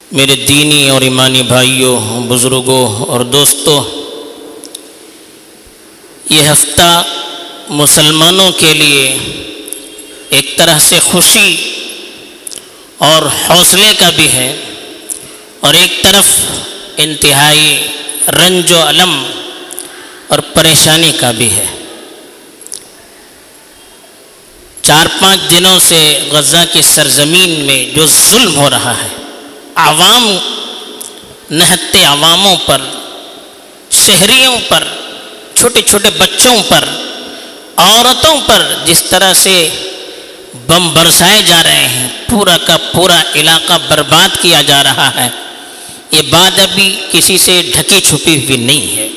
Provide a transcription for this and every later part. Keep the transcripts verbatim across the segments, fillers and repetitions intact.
میرے دینی اور ایمانی بھائیوں، بزرگوں اور دوستوں، یہ ہفتہ مسلمانوں کے لیے ایک طرح سے خوشی اور حوصلے کا بھی ہے، اور ایک طرف انتہائی رنج و الم اور پریشانی کا بھی ہے۔ چار پانچ دنوں سے غزہ کی سرزمین میں جو ظلم ہو رہا ہے، عوام، نہتے عواموں پر، شہریوں پر، چھوٹے چھوٹے بچوں پر، عورتوں پر جس طرح سے بم برسائے جا رہے ہیں، پورا کا پورا علاقہ برباد کیا جا رہا ہے، یہ بات ابھی کسی سے ڈھکی چھپی ہوئی نہیں ہے،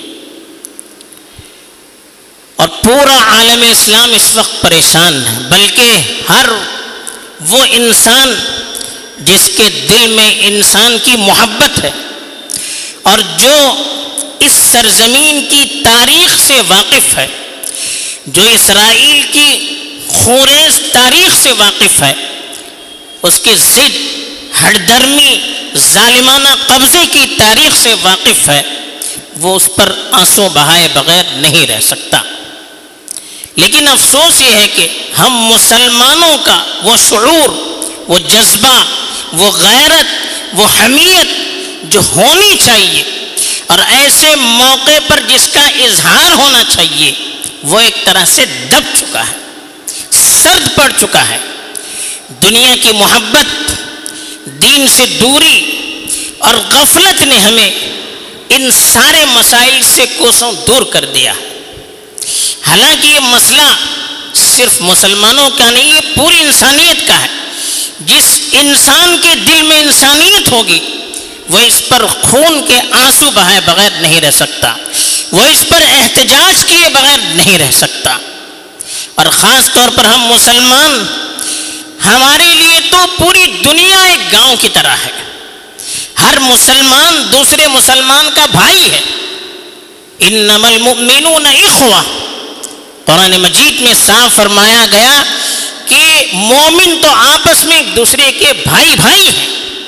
اور پورا عالم اسلام اس وقت پریشان ہے۔ بلکہ ہر وہ انسان جس کے دل میں انسان کی محبت ہے اور جو اس سرزمین کی تاریخ سے واقف ہے، جو اسرائیل کی خونریز تاریخ سے واقف ہے، اس کی ضد، ہٹ درمی، ظالمانہ قبضے کی تاریخ سے واقف ہے، وہ اس پر آنسو بہائے بغیر نہیں رہ سکتا۔ لیکن افسوس یہ ہے کہ ہم مسلمانوں کا وہ شعور، وہ جذبہ، وہ غیرت، وہ حمیت جو ہونی چاہیے اور ایسے موقع پر جس کا اظہار ہونا چاہیے، وہ ایک طرح سے دب چکا ہے، سرد پڑ چکا ہے۔ دنیا کی محبت، دین سے دوری اور غفلت نے ہمیں ان سارے مسائل سے کوسوں دور کر دیا۔ حالانکہ یہ مسئلہ صرف مسلمانوں کا نہیں، یہ پوری انسانیت کا ہے۔ جس انسان کے دل میں انسانیت ہوگی وہ اس پر خون کے آنسو بہائے بغیر نہیں رہ سکتا، وہ اس پر احتجاج کیے بغیر نہیں رہ سکتا۔ اور خاص طور پر ہم مسلمان، ہمارے لیے تو پوری دنیا ایک گاؤں کی طرح ہے، ہر مسلمان دوسرے مسلمان کا بھائی ہے۔ انما المؤمنون اخوہ، قرآن مجید میں صاف فرمایا گیا کہ مومن تو آپس میں ایک دوسرے کے بھائی بھائی ہیں،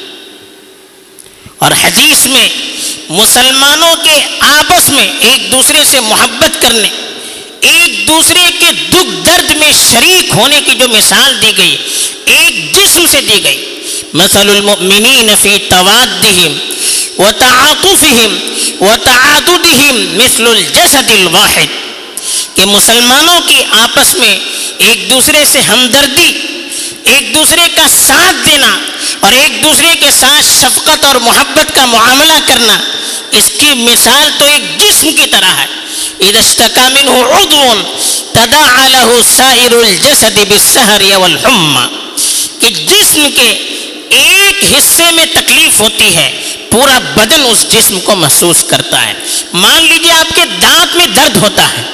اور حدیث میں مسلمانوں کے آپس میں ایک دوسرے سے محبت کرنے، ایک دوسرے کے دکھ درد میں شریک ہونے کی جو مثال دی گئی، ایک جسم سے دی گئی، مثل المؤمنین فی توادہم وتعاطفہم وتعاضدہم مثل الجسد الواحد، کہ مسلمانوں کی آپس میں ایک دوسرے سے ہمدردی، ایک دوسرے کا ساتھ دینا اور ایک دوسرے کے ساتھ شفقت اور محبت کا معاملہ کرنا، اس کی مثال تو ایک جسم کی طرح ہے۔ اذا اشتکا منہ عضو تداعی لہ سائر الجسد بالسہر والحمى، کہ جسم کے ایک حصے میں تکلیف ہوتی ہے، پورا بدن اس جسم کو محسوس کرتا ہے۔ مان لیجیے آپ کے دانت میں درد ہوتا ہے،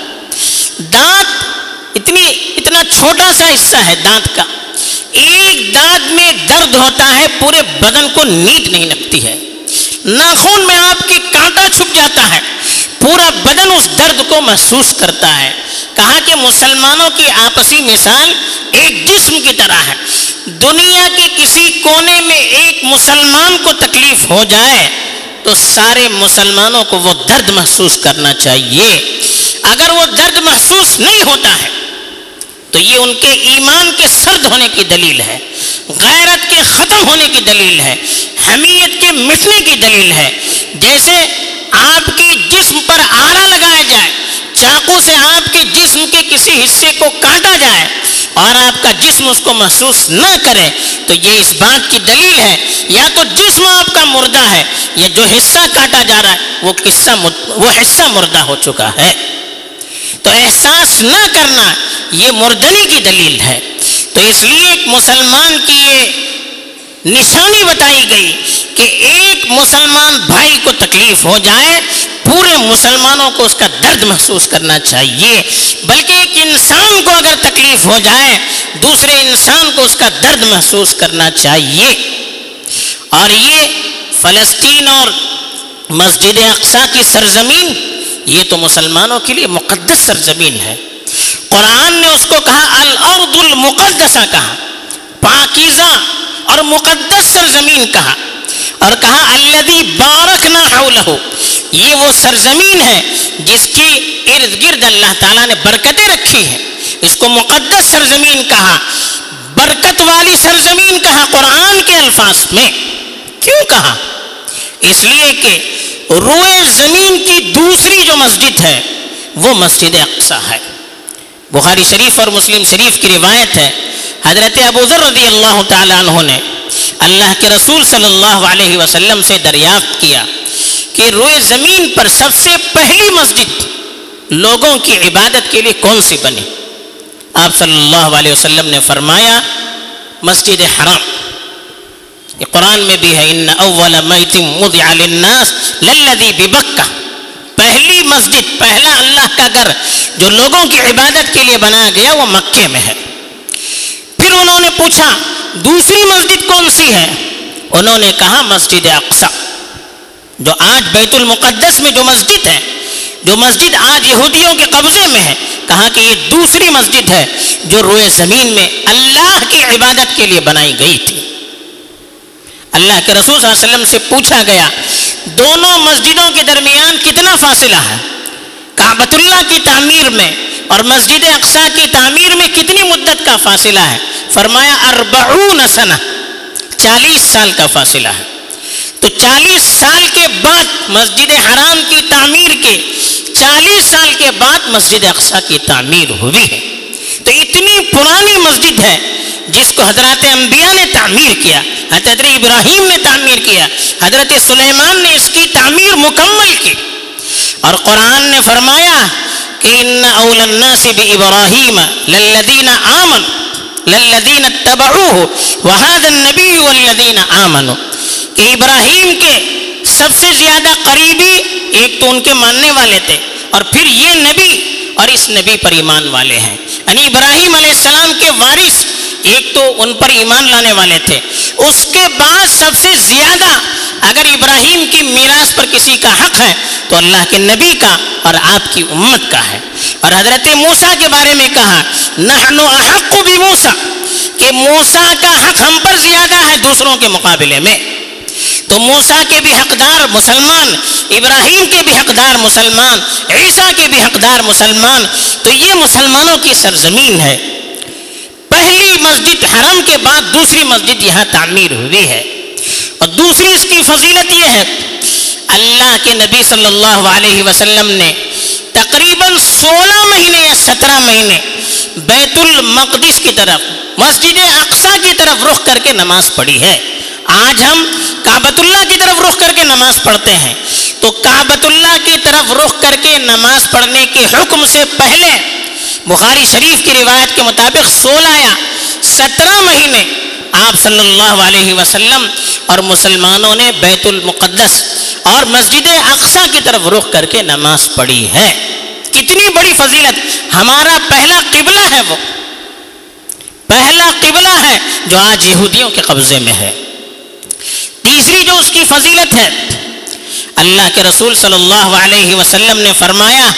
دانت اتنی اتنا چھوٹا سا حصہ ہے دانت کا، ایک دانت میں درد ہوتا ہے، پورے بدن کو نیند نہیں لگتی ہے۔ ناخن میں آپ کے کانٹا چھپ جاتا ہے، پورا بدن اس درد کو محسوس کرتا ہے۔ کہا کہ مسلمانوں کی آپسی مثال ایک جسم کی طرح ہے۔ دنیا کے کسی کونے میں ایک مسلمان کو تکلیف ہو جائے تو سارے مسلمانوں کو وہ درد محسوس کرنا چاہیے۔ اگر وہ درد محسوس نہیں ہوتا ہے تو یہ ان کے ایمان کے سرد ہونے کی دلیل ہے، غیرت کے ختم ہونے کی دلیل ہے، حمیت کے مٹنے کی دلیل ہے۔ جیسے آپ کے جسم پر آرا لگایا جائے، چاقو سے آپ کے جسم کے کسی حصے کو کاٹا جائے اور آپ کا جسم اس کو محسوس نہ کرے، تو یہ اس بات کی دلیل ہے یا تو جسم آپ کا مردہ ہے، یا جو حصہ کاٹا جا رہا ہے وہ حصہ وہ حصہ مردہ ہو چکا ہے۔ تو احساس نہ کرنا یہ مردنی کی دلیل ہے۔ تو اس لیے ایک مسلمان کی یہ نشانی بتائی گئی کہ ایک مسلمان بھائی کو تکلیف ہو جائے، پورے مسلمانوں کو اس کا درد محسوس کرنا چاہیے۔ بلکہ ایک انسان کو اگر تکلیف ہو جائے، دوسرے انسان کو اس کا درد محسوس کرنا چاہیے۔ اور یہ فلسطین اور مسجد اقصی کی سرزمین، یہ تو مسلمانوں کے لیے مقدس سرزمین ہے۔ قرآن نے اس کو کہا الارض المقدسہ، کہا پاکیزہ اور مقدس سرزمین کہا۔ اور کہا الذی بارکنا حولہ، یہ وہ سرزمین ہے جس کی ارد گرد اللہ تعالیٰ نے برکتیں رکھی ہیں، اس کو مقدس سرزمین کہا، برکت والی سرزمین کہا قرآن کے الفاظ میں۔ کیوں کہا؟ اس لیے کہ روئے زمین کی دوسری جو مسجد ہے وہ مسجد اقصی ہے۔ بخاری شریف اور مسلم شریف کی روایت ہے، حضرت ابو ذر رضی اللہ تعالیٰ عنہ نے اللہ کے رسول صلی اللہ علیہ وسلم سے دریافت کیا کہ روئے زمین پر سب سے پہلی مسجد لوگوں کی عبادت کے لیے کون سی بنی؟ آپ صلی اللہ علیہ وسلم نے فرمایا مسجد حرام۔ یہ قرآن میں بھی ہے ان اول بیت وضع للناس للذی ببکہ، پہلی مسجد، پہلا اللہ کا گھر جو لوگوں کی عبادت کے لیے بنایا گیا وہ مکے میں ہے۔ پھر انہوں نے پوچھا دوسری مسجد کون سی ہے؟ انہوں نے کہا مسجد اقصی، جو آج بیت المقدس میں جو مسجد ہے، جو مسجد آج یہودیوں کے قبضے میں ہے، کہا کہ یہ دوسری مسجد ہے جو روئے زمین میں اللہ کی عبادت کے لیے بنائی گئی تھی۔ اللہ کے رسول صلی اللہ علیہ وسلم سے پوچھا گیا دونوں مسجدوں کے درمیان کتنا فاصلہ ہے؟ کعبۃ اللہ کی تعمیر میں اور مسجد اقصی کی تعمیر میں کتنی مدت کا فاصلہ ہے؟ فرمایا اربعون سنہ، چالیس سال کا فاصلہ ہے۔ تو چالیس سال کے بعد مسجد حرام کی تعمیر کے چالیس سال کے بعد مسجد اقصی کی تعمیر ہوئی ہے۔ تو اتنی پرانی مسجد ہے جس کو حضرات انبیاء نے تعمیر کیا، حضرت ابراہیم نے تعمیر کیا، حضرت سلیمان نے اس کی تعمیر مکمل کی۔ اور قرآن نے فرمایا کہ ان اول الناس بابراہیم للذین آمنوا للذین اتبعوہ وہذا النبی والذین آمنوا، کہ ابراہیم کے سب سے زیادہ قریبی ایک تو ان کے ماننے والے تھے، اور پھر یہ نبی اور اس نبی پر ایمان والے ہیں، یعنی ابراہیم علیہ السلام کے وارث ایک تو ان پر ایمان لانے والے تھے، اس کے بعد سب سے زیادہ اگر ابراہیم کی میراث پر کسی کا حق ہے تو اللہ کے نبی کا اور آپ کی امت کا ہے۔ اور حضرت موسیٰ کے بارے میں کہا نحن احق بموسیٰ، کہ موسیٰ کا حق ہم پر زیادہ ہے دوسروں کے مقابلے میں۔ تو موسیٰ کے بھی حقدار مسلمان، ابراہیم کے بھی حقدار مسلمان، عیسیٰ کے بھی حقدار مسلمان۔ تو یہ مسلمانوں کی سرزمین ہے۔ پہلی مسجد حرم کے بعد دوسری مسجد یہاں تعمیر ہوئی ہے۔ اور دوسری اس کی فضیلت یہ ہے اللہ کے نبی صلی اللہ علیہ وسلم نے تقریباً سولہ مہینے یا سترہ مہینے بیت المقدس کی طرف، مسجد اقصی کی طرف رخ کر کے نماز پڑھی ہے۔ آج ہم کعبۃ اللہ کی طرف رخ کر کے نماز پڑھتے ہیں، تو کعبۃ اللہ کی طرف رخ کر کے نماز پڑھنے کے حکم سے پہلے بخاری شریف کی روایت کے مطابق سولہ یا سترہ مہینے آپ صلی اللہ علیہ وسلم اور مسلمانوں نے بیت المقدس اور مسجد اقصی کی طرف رخ کر کے نماز پڑھی ہے۔ کتنی بڑی فضیلت! ہمارا پہلا قبلہ ہے، وہ پہلا قبلہ ہے جو آج یہودیوں کے قبضے میں ہے۔ تیسری جو اس کی فضیلت ہے، اللہ کے رسول صلی اللہ علیہ وسلم نے فرمایا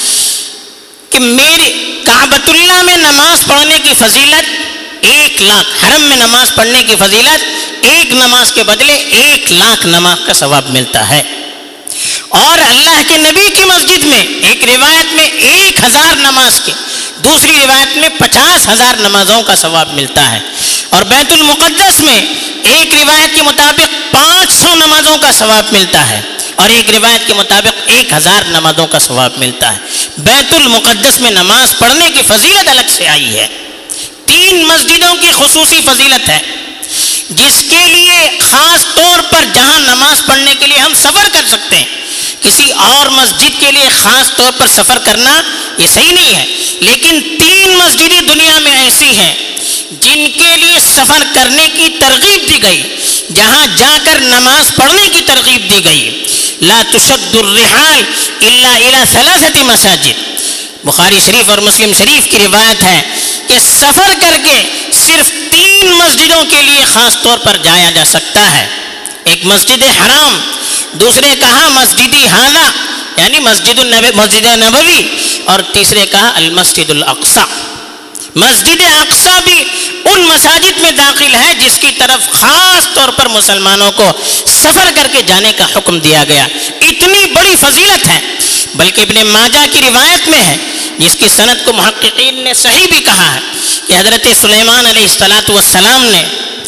کہ میری کعبۃ اللہ میں نماز پڑھنے کی فضیلت ایک لاکھ، حرم میں نماز پڑھنے کی فضیلت ایک نماز کے بدلے ایک لاکھ نماز کا ثواب ملتا ہے۔ اور اللہ کے نبی کی مسجد میں ایک روایت میں ایک ہزار نماز کے، دوسری روایت میں پچاس ہزار نمازوں کا ثواب ملتا ہے۔ اور بیت المقدس میں ایک روایت کے مطابق پانچ سو نمازوں کا ثواب ملتا ہے، اور ایک روایت کے مطابق ایک ہزار نمازوں کا ثواب ملتا ہے۔ بیت المقدس میں نماز پڑھنے کی فضیلت الگ سے آئی ہے۔ تین مسجدوں کی خصوصی فضیلت ہے جس کے لیے خاص طور پر جہاں نماز پڑھنے کے لیے ہم سفر کر سکتے ہیں، کسی اور مسجد کے لیے خاص طور پر سفر کرنا یہ صحیح نہیں ہے، لیکن تین مسجدیں دنیا میں ایسی ہیں جن کے لیے سفر کرنے کی ترغیب دی گئی، جہاں جا کر نماز پڑھنے کی ترغیب دی گئی۔ لا تشد الرحال الا الى ثلاثه مساجد، بخاری شریف اور مسلم شریف کی روایت ہے کہ سفر کر کے صرف تین مسجدوں کے لیے خاص طور پر جایا جا سکتا ہے۔ ایک مسجد حرام، دوسرے کہا مسجدی حاضہ یعنی مسجد النبی مسجد نبوی، اور تیسرے کہا المسجد الاقصی مسجد اقصی بھی ان مساجد میں داخل ہے جس کی طرف خاص طور پر مسلمانوں کو سفر کر کے جانے کا حکم دیا گیا. اتنی بڑی فضیلت ہے. بلکہ ابن ماجہ کی روایت میں ہے جس کی سند کو محققین نے صحیح بھی کہا ہے کہ حضرت سلیمان علیہ الصلوۃ والسلام نے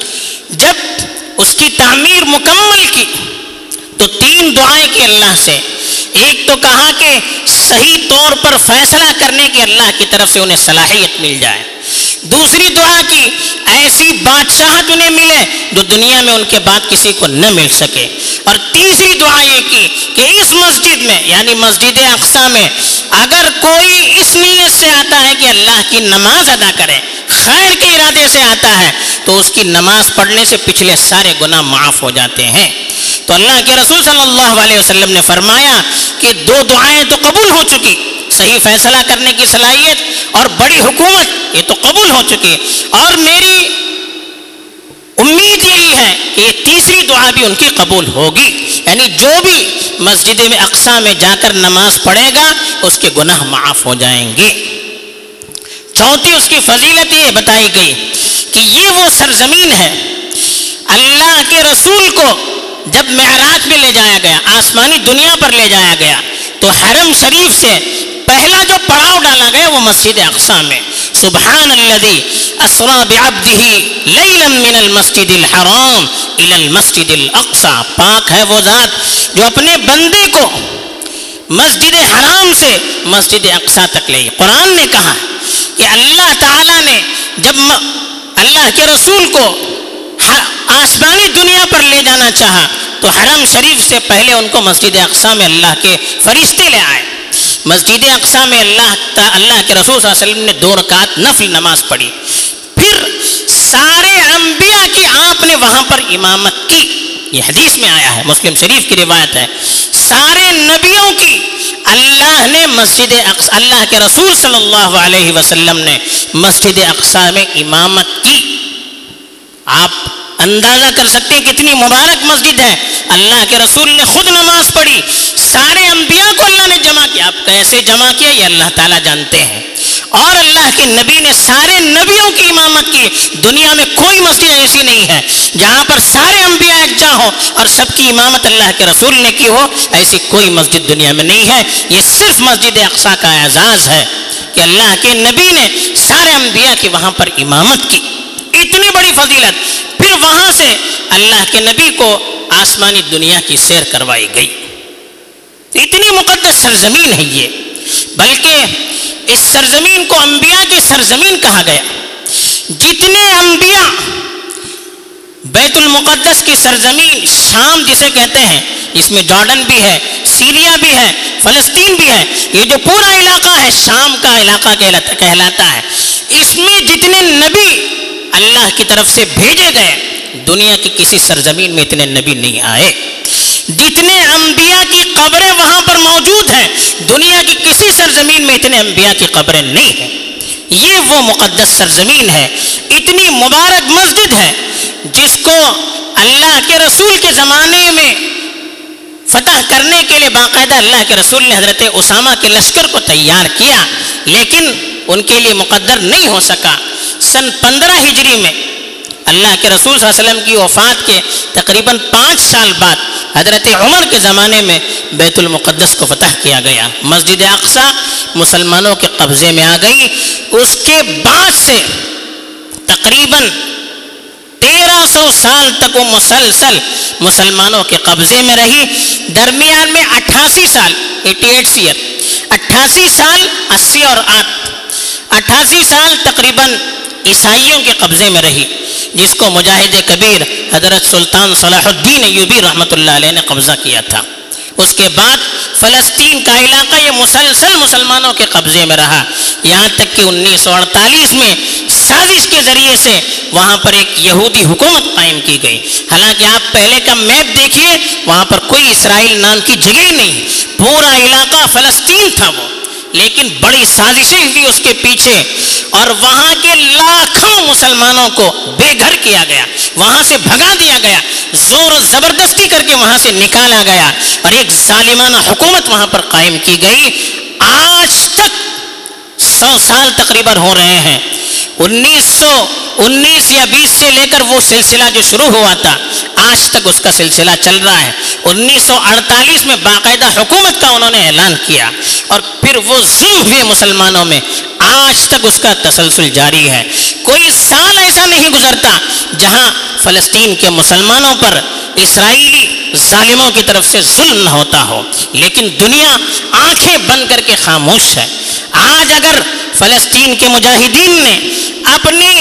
جب اس کی تعمیر مکمل کی تو تین دعائیں کی اللہ سے. ایک تو کہا کہ صحیح طور پر فیصلہ کرنے کی اللہ کی طرف سے انہیں صلاحیت مل جائے. دوسری دعا کی ایسی بادشاہت انہیں ملے جو دنیا میں ان کے بعد کسی کو نہ مل سکے. اور تیسری دعا یہ کی کہ اس مسجد میں یعنی مسجد اقصی میں اگر کوئی اس نیت سے آتا ہے کہ اللہ کی نماز ادا کرے, خیر کے ارادے سے آتا ہے, تو اس کی نماز پڑھنے سے پچھلے سارے گناہ معاف ہو جاتے ہیں. تو اللہ کے رسول صلی اللہ علیہ وسلم نے فرمایا کہ دو دعائیں تو قبول ہو چکی, صحیح فیصلہ کرنے کی صلاحیت اور بڑی حکومت یہ تو قبول ہو چکی, اور میری امید یہی ہے کہ یہ تیسری دعا بھی ان کی قبول ہوگی. یعنی جو بھی مسجد میں اقصی میں جا کر نماز پڑھے گا اس کے گناہ معاف ہو جائیں گے. چوتھی اس کی فضیلت یہ بتائی گئی کہ یہ وہ سرزمین ہے اللہ کے رسول کو جب معراج میں لے جایا گیا, آسمانی دنیا پر لے جایا گیا, تو حرم شریف سے پہلا جو پڑاؤ ڈالا گیا وہ مسجد اقصی میں. سبحان الذی اسری بعبدہ لیلا من المسجد الحرام الی المسجد الاقصی. پاک ہے وہ ذات جو اپنے بندے کو مسجد حرام سے مسجد اقصی تک لے. قرآن نے کہا کہ اللہ تعالیٰ نے جب اللہ کے رسول کو آسمانی دنیا پر لے جانا چاہا تو حرم شریف سے پہلے ان کو مسجد اقصی میں اللہ کے فرشتے لے آئے. مسجد اقصی میں اللہ اللہ کے رسول صلی اللہ علیہ وسلم نے دو رکعت نفل نماز پڑھی. پھر سارے انبیاء کی آپ نے وہاں پر امامت کی. یہ حدیث میں آیا ہے, مسلم شریف کی روایت ہے. سارے نبیوں کی اللہ نے مسجد اقصی, اللہ کے رسول صلی اللہ علیہ وسلم نے مسجد اقصی میں امامت کی. آپ اندازہ کر سکتے ہیں کتنی مبارک مسجد ہے. اللہ کے رسول نے خود نماز پڑھی, سارے انبیاء کو اللہ نے جمع کیا. آپ کیسے جمع کیا یہ اللہ تعالیٰ جانتے ہیں. اور اللہ کے نبی نے سارے نبیوں کی امامت کی. دنیا میں کوئی مسجد ایسی نہیں ہے جہاں پر سارے انبیاء یکجا ہو اور سب کی امامت اللہ کے رسول نے کی ہو. ایسی کوئی مسجد دنیا میں نہیں ہے. یہ صرف مسجد اقصی کا اعزاز ہے کہ اللہ کے نبی نے سارے انبیاء کی وہاں پر امامت کی. اتنی بڑی فضیلت. پھر وہاں سے اللہ کے نبی کو آسمانی دنیا کی سیر کروائی گئی. اتنی مقدس سرزمین ہے یہ. بلکہ اس سرزمین کو انبیاء کی سرزمین کہا گیا. جتنے انبیاء بیت المقدس کی سرزمین شام جسے کہتے ہیں, اس میں جارڈن بھی ہے, سیریا بھی ہے, فلسطین بھی ہے, یہ جو پورا علاقہ ہے شام کا علاقہ کہلاتا ہے. اس میں جتنے نبی اللہ کی طرف سے بھیجے گئے دنیا کی کسی سرزمین میں اتنے نبی نہیں آئے. جتنے انبیاء کی قبریں وہاں پر موجود ہیں دنیا کی کسی سرزمین میں اتنے انبیاء کی قبریں نہیں ہیں. یہ وہ مقدس سرزمین ہے. اتنی مبارک مسجد ہے جس کو اللہ کے رسول کے زمانے میں فتح کرنے کے لیے باقاعدہ اللہ کے رسول نے حضرت اسامہ کے لشکر کو تیار کیا, لیکن ان کے لیے مقدر نہیں ہو سکا. سن پندرہ ہجری میں اللہ کے رسول صلی اللہ علیہ وسلم کی وفات کے تقریباً پانچ سال بعد حضرت عمر کے زمانے میں بیت المقدس کو فتح کیا گیا. مسجد اقصی مسلمانوں کے قبضے میں آ گئی. اس کے بعد سے تقریباً تیرہ سو سال تک وہ مسلسل مسلمانوں کے قبضے میں رہی. درمیان میں اٹھاسی سال ایٹی ایٹ ایئر اٹھاسی سال اسی اور آٹھ اٹھاسی سال تقریباً عیسائیوں کے قبضے میں رہی, جس کو مجاہد کبیر حضرت سلطان صلاح الدین ایوبی رحمۃ اللہ علیہ نے قبضہ کیا تھا. اس کے بعد فلسطین کا علاقہ یہ مسلسل مسلمانوں کے قبضے میں رہا, یہاں تک کہ انیس سو اڑتالیس میں سازش کے ذریعے سے وہاں پر ایک یہودی حکومت قائم کی گئی. حالانکہ آپ پہلے کا میپ دیکھیے, وہاں پر کوئی اسرائیل نام کی جگہ نہیں, پورا علاقہ فلسطین تھا وہ. لیکن بڑی سازشیں ہوئی اس کے پیچھے, اور وہاں کے لاکھوں مسلمانوں کو بے گھر کیا گیا, وہاں سے بھگا دیا گیا, زور و زبردستی کر کے وہاں سے نکالا گیا, اور ایک ظالمانہ حکومت وہاں پر قائم کی گئی. آج تک سو سال تقریباً ہو رہے ہیں انیس سو انیس یا بیس سے لے کر وہ سلسلہ جو شروع ہوا تھا آج تک اس کا سلسلہ چل رہا ہے. انیس سو اڑتالیس میں باقاعدہ حکومت کا انہوں نے اعلان کیا اور پھر وہ ظلم ہوئے مسلمانوں میں، آج تک اس کا تسلسل جاری ہے. کوئی سال ایسا نہیں گزرتا جہاں فلسطین کے مسلمانوں پر اسرائیلی ظالموں کی طرف سے ظلم نہ ہوتا ہو، لیکن دنیا آنکھیں بند کر کے خاموش ہے. آج اگر فلسطین کے مجاہدین نے اپنی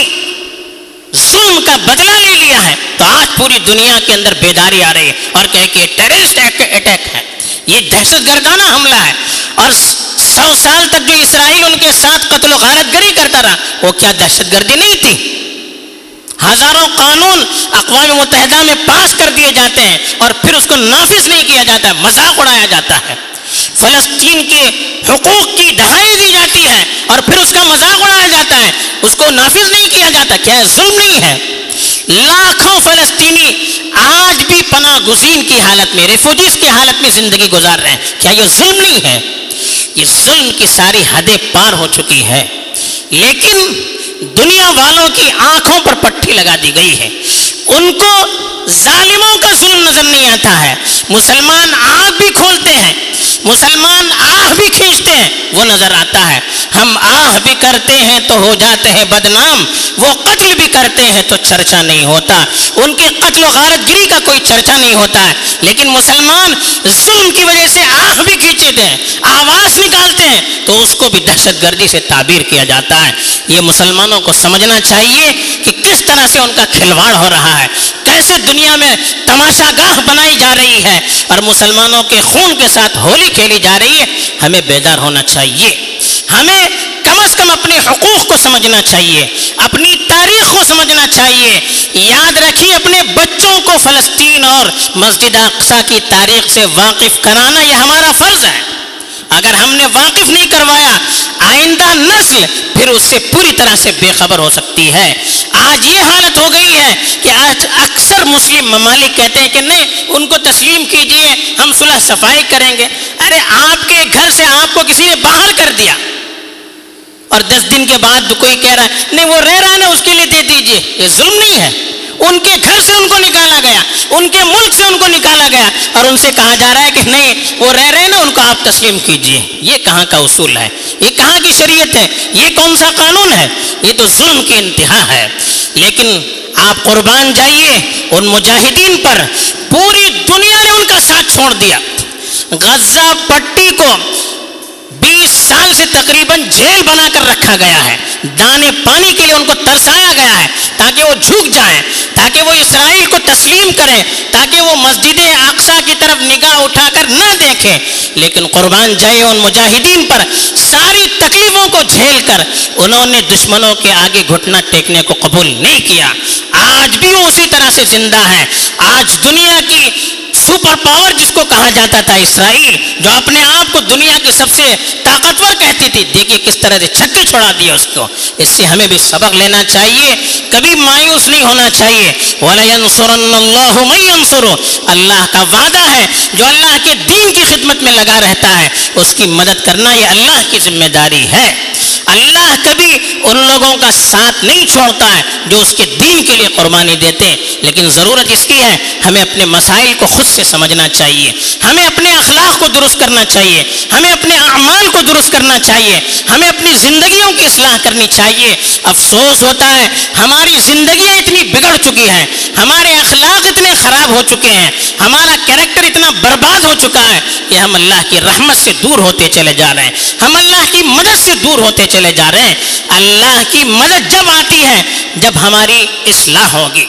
ظلم کا بدلہ لے لیا ہے تو آج پوری دنیا کے اندر بیداری آ رہی ہے اور کہے کہ یہ ٹیررسٹ اٹیک ہے، یہ دہشت گردانہ حملہ ہے. اور سو سال تک جو اسرائیل ان کے ساتھ قتل و غارت گری کرتا رہا وہ کیا دہشت گردی نہیں تھی؟ ہزاروں قانون اقوام متحدہ میں پاس کر دیے جاتے ہیں اور پھر اس کو نافذ نہیں کیا جاتا ہے، مذاق اڑایا جاتا ہے. فلسطین کے حقوق کی دہائی دی جاتی ہے اور پھر اس کا مذاق اڑایا جاتا ہے، اس کو نافذ نہیں کیا جاتا. کیا ظلم نہیں ہے؟ لاکھوں فلسطینی آج بھی پناہ گزین کی حالت میں، ریفوجیز کی حالت میں زندگی گزار رہے ہیں. کیا یہ ظلم نہیں ہے؟ یہ ظلم کی ساری حدیں پار ہو چکی ہے، لیکن دنیا والوں کی آنکھوں پر پٹھی لگا دی گئی ہے. ان کو ظالموں کا ظلم نظر نہیں آتا ہے. مسلمان آنکھ بھی کھولتے ہیں، مسلمان آہ بھی کھینچتے ہیں، وہ نظر آتا ہے. ہم آہ بھی کرتے ہیں تو ہو جاتے ہیں بدنام، وہ قتل بھی کرتے ہیں تو چرچا نہیں ہوتا. ان کے قتل و غارت گری کا کوئی چرچا نہیں ہوتا ہے، لیکن مسلمان ظلم کی وجہ سے آہ بھی کھینچتے ہیں، آواز نکالتے ہیں تو اس کو بھی دہشت گردی سے تعبیر کیا جاتا ہے. یہ مسلمانوں کو سمجھنا چاہیے کہ کس طرح سے ان کا کھلواڑ ہو رہا ہے، کیسے دنیا میں تماشا گاہ بنائی جا رہی ہے اور مسلمانوں کے خون کے ساتھ ہولی کھیلی جا رہی ہے. ہمیں بیدار ہونا چاہیے، ہمیں کم از کم اپنے حقوق کو سمجھنا چاہیے، اپنی تاریخ کو سمجھنا چاہیے. یاد رکھیے اپنے بچوں کو فلسطین اور مسجد اقصی کی تاریخ سے واقف کرانا یہ ہمارا فرض ہے. اگر ہم نے واقف نہیں کروایا آئندہ نسل پھر اس سے پوری طرح سے بے خبر ہو سکتی ہے. آج یہ حالت ہو گئی ہے کہ آج اکثر مسلم ممالک کہتے ہیں کہ نہیں ان کو تسلیم کیجئے، ہم صلح صفائی کریں گے. ارے آپ کے گھر سے آپ کو کسی نے باہر کر دیا اور دس دن کے بعد کوئی کہہ رہا ہے نہیں وہ رہ رہا ہے نا اس کے لیے دے دیجئے. یہ ظلم نہیں ہے؟ ان کے گھر سے ان کو نکالا گیا، ان کے ملک سے ان کو نکالا گیا اور ان سے کہا جا رہا ہے کہ نہیں وہ رہ رہے ہیں نا ان کو آپ تسلیم کیجئے. یہ کہاں کا اصول ہے؟ یہ کہاں کی شریعت ہے؟ یہ کون سا قانون ہے؟ یہ تو ظلم کی انتہا ہے. لیکن آپ قربان جائیے ان مجاہدین پر، پوری دنیا نے ان کا ساتھ چھوڑ دیا. غزہ پٹی کو بیس سال سے تقریباً جیل بنا کر رکھا گیا ہے. دانے پانی کے لیے ان کو ترسایا گیا ہے تاکہ وہ جھک جائیں، تاکہ وہ اسرائیل کو تسلیم کریں، تاکہ وہ مسجد اقصی کی طرف نگاہ اٹھا کر نہ دیکھیں. لیکن قربان جائے ان مجاہدین پر، ساری تکلیفوں کو جھیل کر انہوں نے دشمنوں کے آگے گھٹنا ٹیکنے کو قبول نہیں کیا. آج بھی وہ اسی طرح سے زندہ ہے. آج دنیا کی سپر پاور جس کو کہا جاتا تھا اسرائیل، جو اپنے آپ کو دنیا کی سب سے طاقتور کہتی تھی، دیکھیے کس طرح سے چھکے چھوڑا دیا اس کو. اس سے ہمیں بھی سبق لینا چاہیے، کبھی مایوس نہیں ہونا چاہیے. وَلَيَنْصُرَنَّ اللَّهُ مَن يَنْصُرُهُ، اللہ کا وعدہ ہے جو اللہ کے دین کی خدمت میں لگا رہتا ہے اس کی مدد کرنا یہ اللہ کی ذمہ داری ہے. اللہ کبھی ان لوگوں کا ساتھ نہیں چھوڑتا ہے جو اس کے دین کے لیے قربانی دیتے ہیں. لیکن ضرورت اس کی ہے ہمیں اپنے مسائل کو خود سے سمجھنا چاہیے، ہمیں اپنے اخلاق کو درست کرنا چاہیے، ہمیں اپنے اعمال کو درست کرنا چاہیے، ہمیں اپنی زندگیوں کی اصلاح کرنی چاہیے. افسوس ہوتا ہے ہماری زندگیاں اتنی بگڑ چکی ہیں، ہمارے اخلاق اتنے خراب ہو چکے ہیں، ہمارا کیریکٹر اتنا برباد ہو چکا ہے کہ ہم اللہ کی رحمت سے دور ہوتے چلے جا رہے ہیں، ہم اللہ کی مدد سے دور ہوتے چلے جا رہے ہیں. اللہ کی مدد جب آتی ہے جب ہماری اصلاح ہوگی،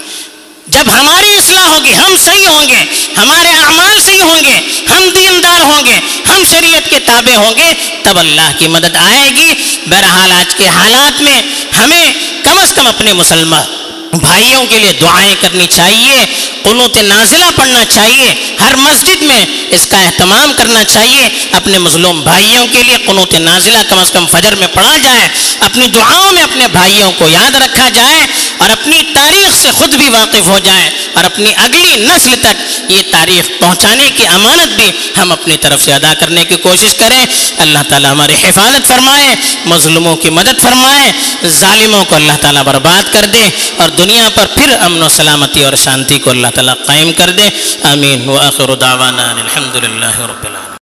جب ہماری اصلاح ہوگی، ہم صحیح ہوں گے، ہمارے اعمال صحیح ہوں گے، ہم دیندار ہوں گے، ہم شریعت کے تابع ہوں گے، تب اللہ کی مدد آئے گی. بہرحال آج کے حالات میں ہمیں کم از کم اپنے مسلمان بھائیوں کے لیے دعائیں کرنی چاہیے، قنوت نازلہ پڑھنا چاہیے، ہر مسجد میں اس کا اہتمام کرنا چاہیے. اپنے مظلوم بھائیوں کے لیے قنوت نازلہ کم از کم فجر میں پڑھا جائے. اپنی دعاؤں میں اپنے بھائیوں کو یاد رکھا جائے اور اپنی تاریخ سے خود بھی واقف ہو جائیں اور اپنی اگلی نسل تک یہ تاریخ پہنچانے کی امانت بھی ہم اپنی طرف سے ادا کرنے کی کوشش کریں۔ اللہ تعالیٰ ہماری حفاظت فرمائے، مظلوموں کی مدد فرمائے، ظالموں کو اللہ تعالیٰ برباد کر دے اور دنیا پر پھر امن و سلامتی اور شانتی کو اللہ تعالیٰ قائم کر دے۔ آمین۔ وآخر دعوانا الحمد للہ رب العالمین۔